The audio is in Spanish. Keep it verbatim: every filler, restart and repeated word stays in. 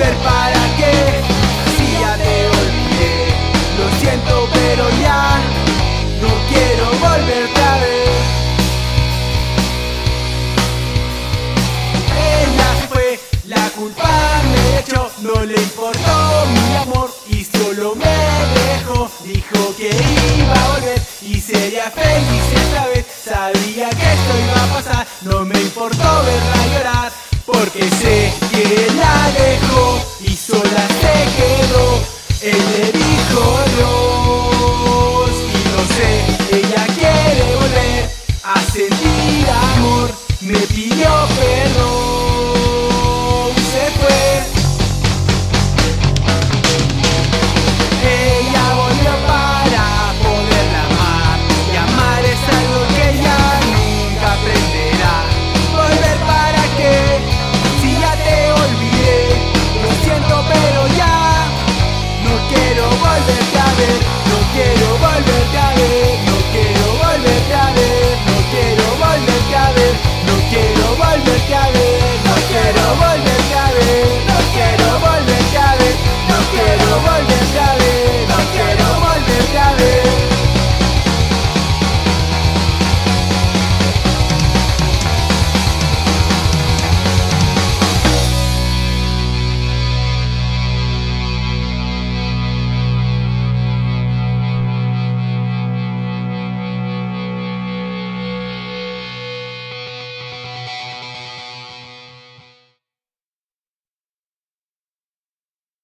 volver para qué, si ya te olvidé. Lo siento pero ya no quiero volver otra vez. Ella fue la culpable, de hecho no le importó mi amor y solo me dejó. Dijo que iba a volver y sería feliz esta vez. Sabía que esto iba a pasar, no me